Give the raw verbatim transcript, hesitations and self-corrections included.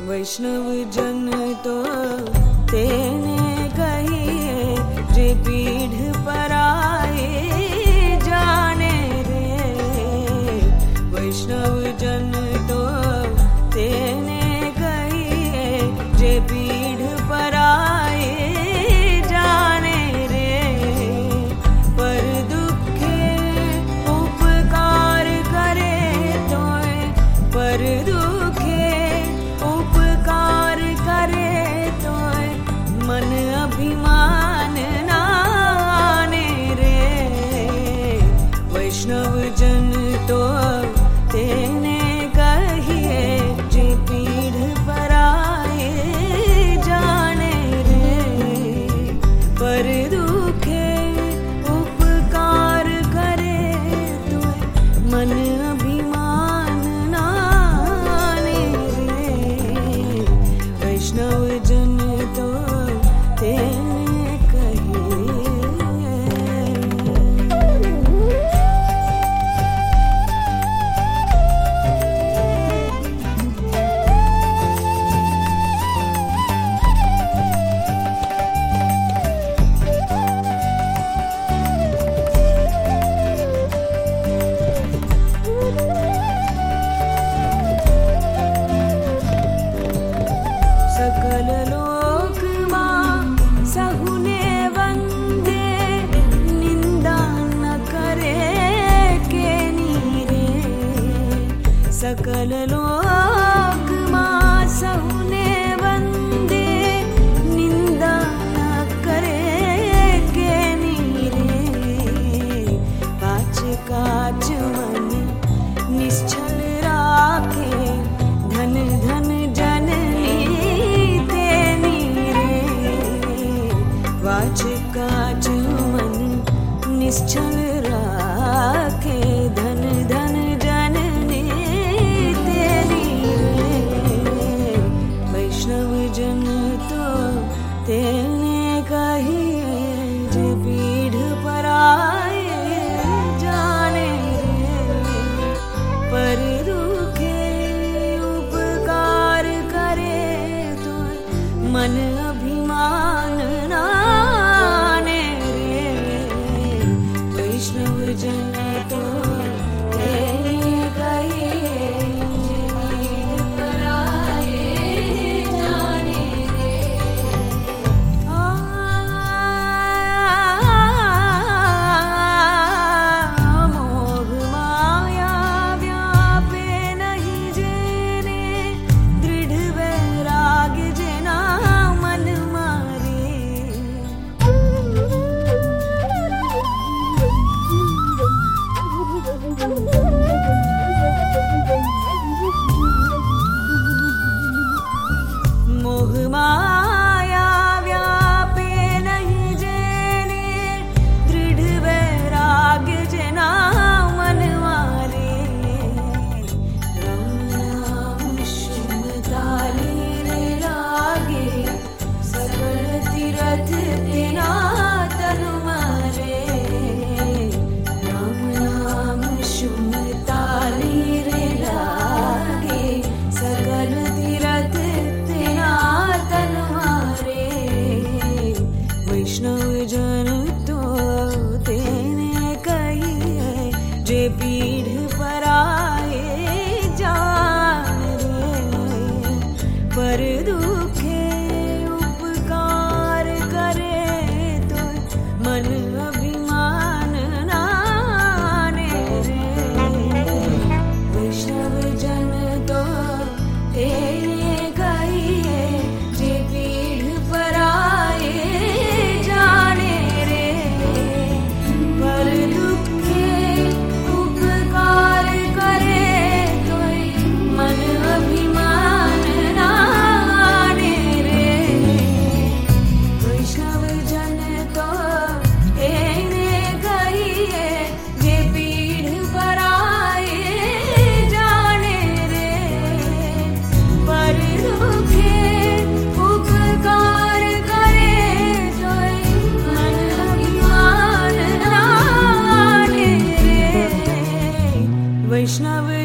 वैष्णव जन तो तेने कहिए, जे पीढ़ पर आए जाने रे। वैष्णव जन तो तेने कहिए, जे पीढ़ पर आए जाने रे। पर दुखे उपकार करे तोय, पर दुखे उपकार करे तोय, मन अभिमान ना आने रे। वैष्णव जन तो तेने कहिए, जे पीढ़ पर आए जाने रे। पर दुखे उपकार करे तोय, मन अभिमान ना आने रे। वैष्णव जन तो तेने कहिए। सकल लोक मां सहुने वंदे, निंदा न करे के नीरे। सकल लोक मां सहुने वंदे, निंदा न करे के नीरे। काच काच मन निश्चल राखे, धन धन जननी तेनी रे। काच काच मन निश्चल राखे, धन धन जननी तेनी रे। वैष्णव जन तो तेने कहिए, जे पीढ़ पर आए जाने रे। पर दुखे उपकार करे तोय, मन अभिमान ना आने रे। वैष्णव जन तो तेने कहिए, जे पीढ़ पर आए जाने रे। आ मोह माया व्यापे नहीं जेने, दृढ़ वैराग्य जेना मन मारे। मोह माया व्यापे नहीं जेने, दृढ़ वैराग्य जेना मन मारे। राम नाम शुभ तालीर लागे, सकल तीरथ तेना तन मारे। राम नाम शुभ तालीर लागे, सकल तीरथ तेना तन मारे। वैष्णव जन तो तेने कहिए, जे पीढ़ पर आए जाने रे। पर दुखे उपकार करे तोय, मन अभिमान ना आने रे। वैष्णव जन तो तेने कहिए, जे पीढ़ पर आए जाने रे। पर दुखे उपकार करे तोय, मन अभिमान ना आने रे। वैष्णव जन तो तेने कहिए, जे पीढ़ पर आए जाने रे। पर दुखे उपकार करे तोय, मन अभिमान ना आने रे। वैष्णव